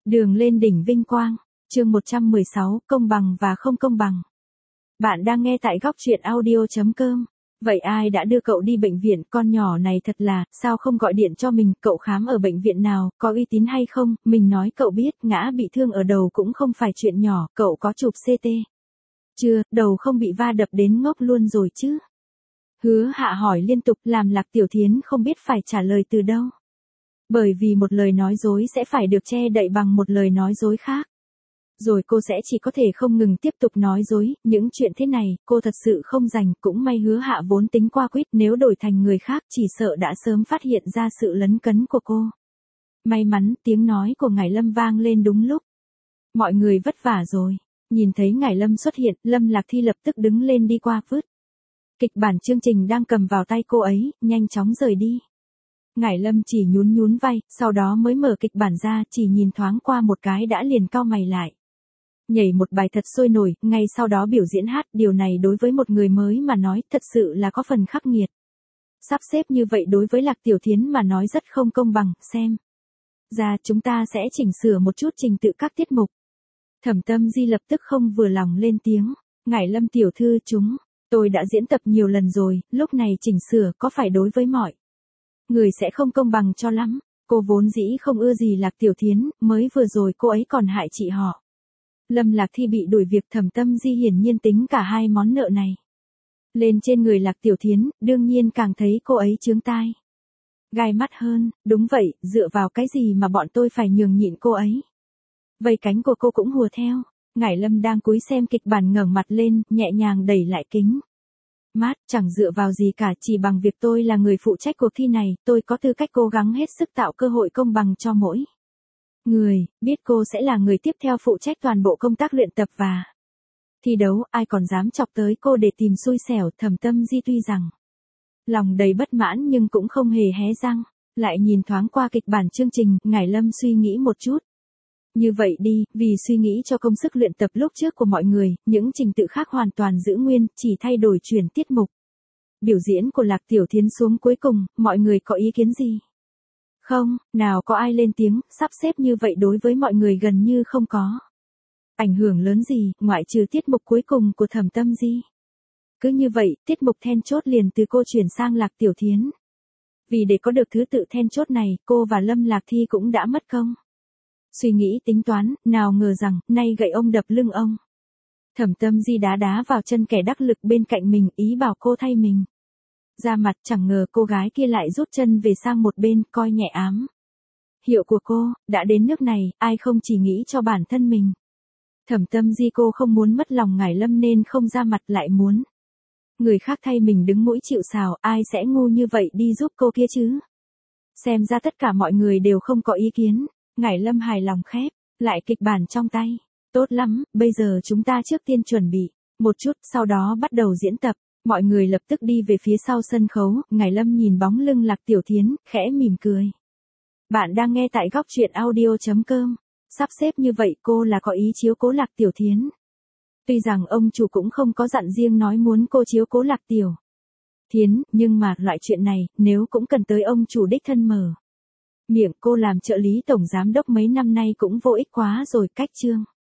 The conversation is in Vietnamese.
Đường lên đỉnh vinh quang, chương 116, công bằng và không công bằng. Bạn đang nghe tại góc truyện audio.com. Vậy ai đã đưa cậu đi bệnh viện? Con nhỏ này thật là, sao không gọi điện cho mình? Cậu khám ở bệnh viện nào, có uy tín hay không? Mình nói cậu biết, ngã bị thương ở đầu cũng không phải chuyện nhỏ, cậu có chụp CT chưa? Đầu không bị va đập đến ngốc luôn rồi chứ? Hứa Hạ hỏi liên tục, làm Lạc Tiểu Thiến không biết phải trả lời từ đâu. Bởi vì một lời nói dối sẽ phải được che đậy bằng một lời nói dối khác. Rồi cô sẽ chỉ có thể không ngừng tiếp tục nói dối, những chuyện thế này, cô thật sự không rành, cũng may Hứa Hạ vốn tính qua quýt, nếu đổi thành người khác chỉ sợ đã sớm phát hiện ra sự lấn cấn của cô. May mắn, tiếng nói của Ngải Lâm vang lên đúng lúc. Mọi người vất vả rồi. Nhìn thấy Ngải Lâm xuất hiện, Lâm Lạc Thi lập tức đứng lên đi qua vứt kịch bản chương trình đang cầm vào tay cô ấy, nhanh chóng rời đi. Ngải Lâm chỉ nhún nhún vai, sau đó mới mở kịch bản ra, chỉ nhìn thoáng qua một cái đã liền cau mày lại. Nhảy một bài thật sôi nổi, ngay sau đó biểu diễn hát, điều này đối với một người mới mà nói thật sự là có phần khắc nghiệt. Sắp xếp như vậy đối với Lạc Tiểu Thiến mà nói rất không công bằng, xem ra chúng ta sẽ chỉnh sửa một chút trình tự các tiết mục. Thẩm Tâm Di lập tức không vừa lòng lên tiếng, Ngải Lâm tiểu thư tôi đã diễn tập nhiều lần rồi, lúc này chỉnh sửa có phải đối với mọi người sẽ không công bằng cho lắm. Cô vốn dĩ không ưa gì Lạc Tiểu Thiến, mới vừa rồi cô ấy còn hại chị họ. Lâm Lạc Thi bị đuổi việc, Thẩm Tâm Di hiển nhiên tính cả hai món nợ này lên trên người Lạc Tiểu Thiến, đương nhiên càng thấy cô ấy chướng tai gai mắt hơn. Đúng vậy, dựa vào cái gì mà bọn tôi phải nhường nhịn cô ấy? Vây cánh của cô cũng hùa theo. Ngải Lâm đang cúi xem kịch bản ngẩng mặt lên, nhẹ nhàng đẩy lại kính mát, chẳng dựa vào gì cả, chỉ bằng việc tôi là người phụ trách cuộc thi này, tôi có tư cách cố gắng hết sức tạo cơ hội công bằng cho mỗi người, biết cô sẽ là người tiếp theo phụ trách toàn bộ công tác luyện tập và thi đấu, ai còn dám chọc tới cô để tìm xui xẻo. Thẩm Tâm Di tuy rằng lòng đầy bất mãn nhưng cũng không hề hé răng, lại nhìn thoáng qua kịch bản chương trình, Ngải Lâm suy nghĩ một chút. Như vậy đi, vì suy nghĩ cho công sức luyện tập lúc trước của mọi người, những trình tự khác hoàn toàn giữ nguyên, chỉ thay đổi chuyển tiết mục. Biểu diễn của Lạc Tiểu Thiến xuống cuối cùng, mọi người có ý kiến gì? Không, nào có ai lên tiếng, sắp xếp như vậy đối với mọi người gần như không có ảnh hưởng lớn gì, ngoại trừ tiết mục cuối cùng của Thẩm Tâm Di. Cứ như vậy, tiết mục then chốt liền từ cô chuyển sang Lạc Tiểu Thiến. Vì để có được thứ tự then chốt này, cô và Lâm Lạc Thi cũng đã mất công suy nghĩ tính toán, nào ngờ rằng, nay gậy ông đập lưng ông. Thẩm Tâm Di đá đá vào chân kẻ đắc lực bên cạnh mình, ý bảo cô thay mình ra mặt, chẳng ngờ cô gái kia lại rút chân về sang một bên, coi nhẹ ám hiệu của cô. Đã đến nước này, ai không chỉ nghĩ cho bản thân mình. Thẩm Tâm Di cô không muốn mất lòng Ngải Lâm nên không ra mặt, lại muốn người khác thay mình đứng mũi chịu sào, ai sẽ ngu như vậy đi giúp cô kia chứ? Xem ra tất cả mọi người đều không có ý kiến. Ngải Lâm hài lòng khép lại kịch bản trong tay. Tốt lắm, bây giờ chúng ta trước tiên chuẩn bị một chút, sau đó bắt đầu diễn tập. Mọi người lập tức đi về phía sau sân khấu, Ngải Lâm nhìn bóng lưng Lạc Tiểu Thiến, khẽ mỉm cười. Bạn đang nghe tại góc truyện audio.com. Sắp xếp như vậy cô là có ý chiếu cố Lạc Tiểu Thiến. Tuy rằng ông chủ cũng không có dặn riêng nói muốn cô chiếu cố Lạc Tiểu Thiến, nhưng mà loại chuyện này, nếu cũng cần tới ông chủ đích thân mở miệng, cô làm trợ lý tổng giám đốc mấy năm nay cũng vô ích quá rồi. Cách chương